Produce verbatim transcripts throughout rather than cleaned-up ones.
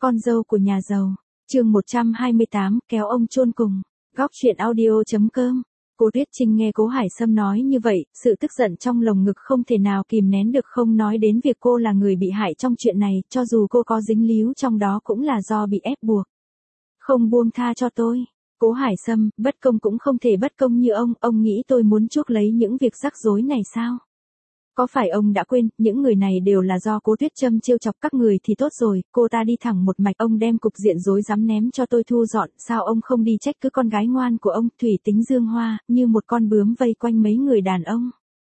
Con dâu của nhà giàu, chương một trăm hai mươi tám, kéo ông chôn cùng. Góc truyện audio.com. Cố Tuyết Trinh nghe Cố Hải Sâm nói như vậy, sự tức giận trong lồng ngực không thể nào kìm nén được, không nói đến việc cô là người bị hại trong chuyện này, cho dù cô có dính líu trong đó cũng là do bị ép buộc. Không buông tha cho tôi. Cố Hải Sâm, bất công cũng không thể bất công như ông, ông nghĩ tôi muốn chuốc lấy những việc rắc rối này sao? Có phải ông đã quên, những người này đều là do Cố Tuyết Trâm trêu chọc các người thì tốt rồi, cô ta đi thẳng một mạch, ông đem cục diện rối rắm ném cho tôi thu dọn, sao ông không đi trách cứ con gái ngoan của ông, Thủy Tính Dương Hoa, như một con bướm vây quanh mấy người đàn ông.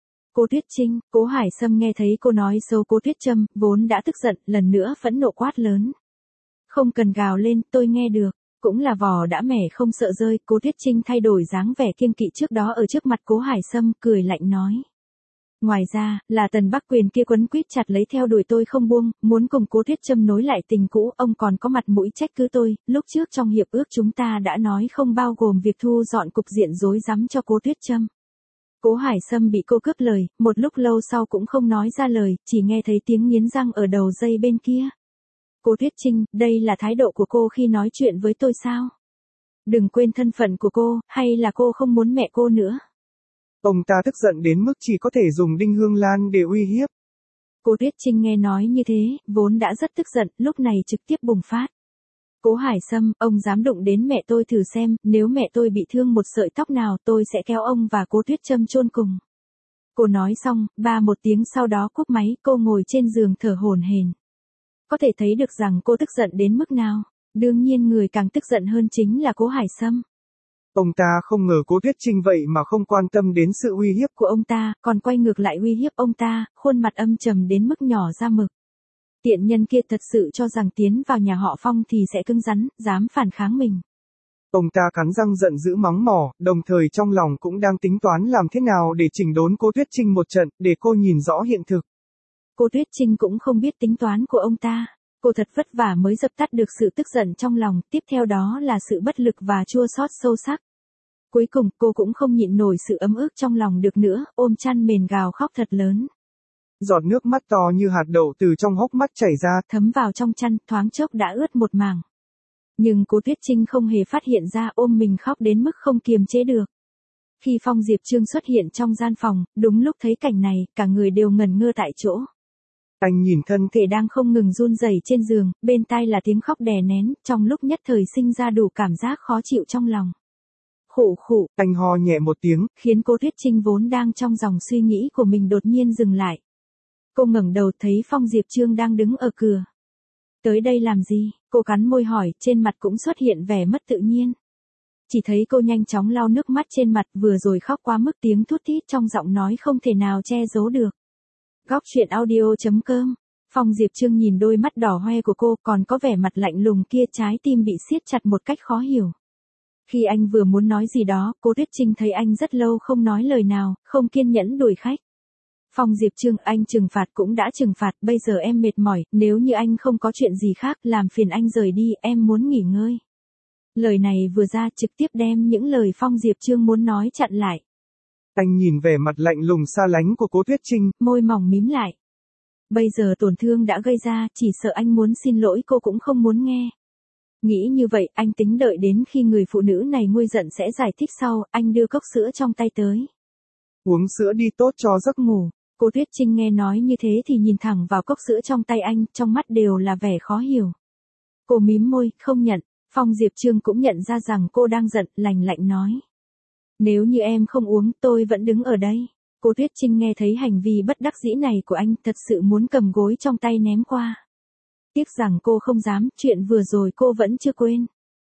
Cố Tuyết Trinh, Cố Hải Sâm nghe thấy cô nói xấu Cố Tuyết Trâm, vốn đã tức giận, lần nữa phẫn nộ quát lớn. Không cần gào lên, tôi nghe được. Cũng là vò đã mẻ không sợ rơi, Cố Tuyết Trinh thay đổi dáng vẻ kiêng kỵ trước đó ở trước mặt Cố Hải Sâm, cười lạnh nói. Ngoài ra, là Tần Bắc Quyền kia quấn quýt chặt lấy theo đuổi tôi không buông, muốn cùng Cố Tuyết Trâm nối lại tình cũ, ông còn có mặt mũi trách cứ tôi, lúc trước trong hiệp ước chúng ta đã nói không bao gồm việc thu dọn cục diện rối rắm cho Cố Tuyết Trâm. Cố Hải Sâm bị cô cướp lời, một lúc lâu sau cũng không nói ra lời, chỉ nghe thấy tiếng nghiến răng ở đầu dây bên kia. Cố Tuyết Trinh, đây là thái độ của cô khi nói chuyện với tôi sao? Đừng quên thân phận của cô, hay là cô không muốn mẹ cô nữa? Ông ta tức giận đến mức chỉ có thể dùng đinh hương lan để uy hiếp. Cố Tuyết Trinh nghe nói như thế, vốn đã rất tức giận, lúc này trực tiếp bùng phát. Cố Hải Sâm, ông dám đụng đến mẹ tôi thử xem, nếu mẹ tôi bị thương một sợi tóc nào tôi sẽ kéo ông và Cố Tuyết Trâm chôn cùng. Cô nói xong, ba một tiếng sau đó cúp máy, cô ngồi trên giường thở hổn hển. Có thể thấy được rằng cô tức giận đến mức nào. Đương nhiên người càng tức giận hơn chính là Cố Hải Sâm. Ông ta không ngờ Cố Tuyết Trinh vậy mà không quan tâm đến sự uy hiếp của ông ta, còn quay ngược lại uy hiếp ông ta, khuôn mặt âm trầm đến mức nhỏ ra mực. Tiện nhân kia thật sự cho rằng tiến vào nhà họ Phong thì sẽ cứng rắn, dám phản kháng mình. Ông ta cắn răng giận dữ mắng mỏ, đồng thời trong lòng cũng đang tính toán làm thế nào để chỉnh đốn Cố Tuyết Trinh một trận, để cô nhìn rõ hiện thực. Cố Tuyết Trinh cũng không biết tính toán của ông ta. Cô thật vất vả mới dập tắt được sự tức giận trong lòng, tiếp theo đó là sự bất lực và chua xót sâu sắc. Cuối cùng, cô cũng không nhịn nổi sự ấm ức trong lòng được nữa, ôm chăn mền gào khóc thật lớn. Giọt nước mắt to như hạt đậu từ trong hốc mắt chảy ra, thấm vào trong chăn, thoáng chốc đã ướt một mảng. Nhưng Cố Tuyết Trinh không hề phát hiện ra, ôm mình khóc đến mức không kiềm chế được. Khi Phong Diệp Trương xuất hiện trong gian phòng, đúng lúc thấy cảnh này, cả người đều ngẩn ngơ tại chỗ. Anh nhìn thân thể đang không ngừng run rẩy trên giường, bên tai là tiếng khóc đè nén, trong lúc nhất thời sinh ra đủ cảm giác khó chịu trong lòng. Khụ khụ, anh ho nhẹ một tiếng, khiến Cố Tuyết Trinh vốn đang trong dòng suy nghĩ của mình đột nhiên dừng lại. Cô ngẩng đầu thấy Phong Diệp Trương đang đứng ở cửa. Tới đây làm gì? Cô cắn môi hỏi, trên mặt cũng xuất hiện vẻ mất tự nhiên. Chỉ thấy cô nhanh chóng lau nước mắt trên mặt, vừa rồi khóc quá mức, tiếng thút thít trong giọng nói không thể nào che giấu được. Góc truyện audio.com. Phong Diệp Trương nhìn đôi mắt đỏ hoe của cô, còn có vẻ mặt lạnh lùng kia, trái tim bị siết chặt một cách khó hiểu. Khi anh vừa muốn nói gì đó, Cố Tuyết Trinh thấy anh rất lâu không nói lời nào, không kiên nhẫn đuổi khách. Phong Diệp Trương, anh trừng phạt cũng đã trừng phạt, bây giờ em mệt mỏi, nếu như anh không có chuyện gì khác, làm phiền anh rời đi, em muốn nghỉ ngơi. Lời này vừa ra trực tiếp đem những lời Phong Diệp Trương muốn nói chặn lại. Anh nhìn vẻ mặt lạnh lùng xa lánh của Cố Tuyết Trinh, môi mỏng mím lại. Bây giờ tổn thương đã gây ra, chỉ sợ anh muốn xin lỗi cô cũng không muốn nghe. Nghĩ như vậy, anh tính đợi đến khi người phụ nữ này nguôi giận sẽ giải thích sau, anh đưa cốc sữa trong tay tới. Uống sữa đi, tốt cho giấc ngủ. Cố Tuyết Trinh nghe nói như thế thì nhìn thẳng vào cốc sữa trong tay anh, trong mắt đều là vẻ khó hiểu. Cô mím môi, không nhận. Phong Diệp Trương cũng nhận ra rằng cô đang giận, lạnh lạnh nói. Nếu như em không uống, tôi vẫn đứng ở đây. Cố Tuyết Trinh nghe thấy hành vi bất đắc dĩ này của anh, thật sự muốn cầm gối trong tay ném qua. Tiếc rằng cô không dám, chuyện vừa rồi cô vẫn chưa quên.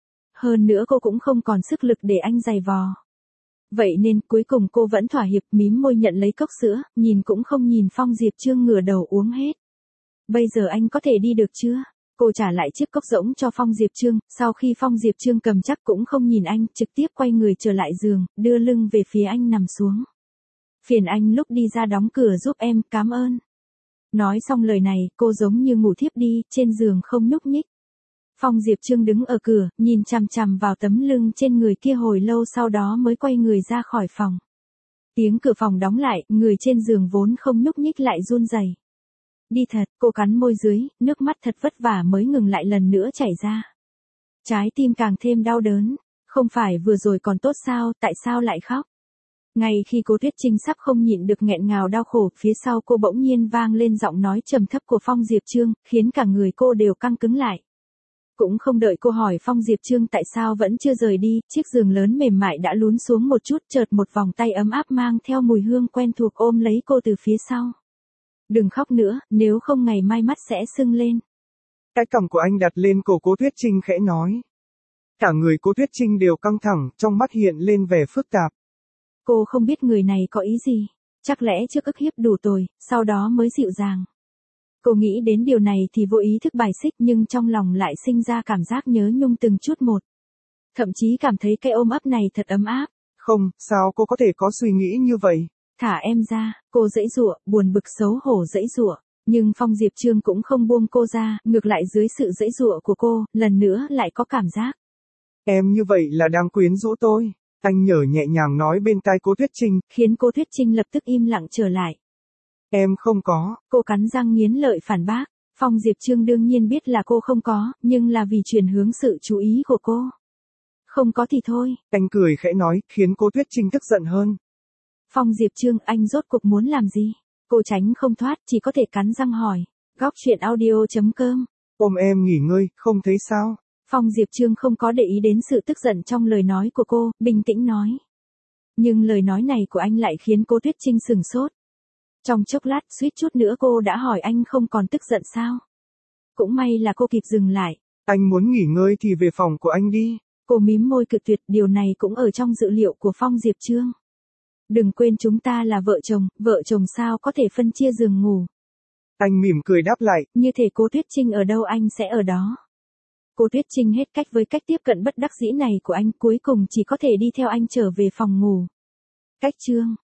Hơn nữa cô cũng không còn sức lực để anh giày vò. Vậy nên cuối cùng cô vẫn thỏa hiệp, mím môi nhận lấy cốc sữa, nhìn cũng không nhìn Phong Diệp Trương ngửa đầu uống hết. Bây giờ anh có thể đi được chưa? Cô trả lại chiếc cốc rỗng cho Phong Diệp Trương, sau khi Phong Diệp Trương cầm chắc cũng không nhìn anh, trực tiếp quay người trở lại giường, đưa lưng về phía anh nằm xuống. Phiền anh lúc đi ra đóng cửa giúp em, cảm ơn. Nói xong lời này, cô giống như ngủ thiếp đi, trên giường không nhúc nhích. Phong Diệp Trương đứng ở cửa, nhìn chằm chằm vào tấm lưng trên người kia hồi lâu, sau đó mới quay người ra khỏi phòng. Tiếng cửa phòng đóng lại, người trên giường vốn không nhúc nhích lại run rẩy. Đi thật, cô cắn môi dưới, nước mắt thật vất vả mới ngừng lại lần nữa chảy ra. Trái tim càng thêm đau đớn, không phải vừa rồi còn tốt sao, tại sao lại khóc? Ngay khi Cố Tuyết Trinh sắp không nhịn được nghẹn ngào đau khổ, phía sau cô bỗng nhiên vang lên giọng nói trầm thấp của Phong Diệp Trương, khiến cả người cô đều căng cứng lại. Cũng không đợi cô hỏi Phong Diệp Trương tại sao vẫn chưa rời đi, chiếc giường lớn mềm mại đã lún xuống một chút, chợt một vòng tay ấm áp mang theo mùi hương quen thuộc ôm lấy cô từ phía sau. Đừng khóc nữa, nếu không ngày mai mắt sẽ sưng lên. Cái cằm của anh đặt lên cổ Cố Tuyết Trinh khẽ nói. Cả người Cố Tuyết Trinh đều căng thẳng, trong mắt hiện lên vẻ phức tạp. Cô không biết người này có ý gì, chắc lẽ trước ức hiếp đủ tồi, sau đó mới dịu dàng. Cô nghĩ đến điều này thì vô ý thức bài xích, nhưng trong lòng lại sinh ra cảm giác nhớ nhung từng chút một. Thậm chí cảm thấy cái ôm ấp này thật ấm áp. Không, sao cô có thể có suy nghĩ như vậy? Thả em ra, cô giãy giụa, buồn bực xấu hổ giãy giụa, nhưng Phong Diệp Trương cũng không buông cô ra, ngược lại dưới sự giãy giụa của cô, lần nữa lại có cảm giác. Em như vậy là đang quyến rũ tôi. Anh nhở nhẹ nhàng nói bên tai Cố Tuyết Trinh, khiến Cố Tuyết Trinh lập tức im lặng trở lại. Em không có. Cô cắn răng nghiến lợi phản bác. Phong Diệp Trương đương nhiên biết là cô không có, nhưng là vì chuyển hướng sự chú ý của cô. Không có thì thôi. Anh cười khẽ nói, khiến Cố Tuyết Trinh tức giận hơn. Phong Diệp Trương, anh rốt cuộc muốn làm gì? Cô tránh không thoát, chỉ có thể cắn răng hỏi. Góc chuyện audio chấm com. Ôm em nghỉ ngơi, không thấy sao? Phong Diệp Trương không có để ý đến sự tức giận trong lời nói của cô, bình tĩnh nói. Nhưng lời nói này của anh lại khiến Cố Tuyết Trinh sửng sốt. Trong chốc lát, suýt chút nữa cô đã hỏi anh không còn tức giận sao? Cũng may là cô kịp dừng lại. Anh muốn nghỉ ngơi thì về phòng của anh đi. Cô mím môi cự tuyệt, điều này cũng ở trong dự liệu của Phong Diệp Trương. Đừng quên chúng ta là vợ chồng, vợ chồng sao có thể phân chia giường ngủ. Anh mỉm cười đáp lại. Như thể Cố Tuyết Trinh ở đâu anh sẽ ở đó. Cố Tuyết Trinh hết cách với cách tiếp cận bất đắc dĩ này của anh, cuối cùng chỉ có thể đi theo anh trở về phòng ngủ. Cách chương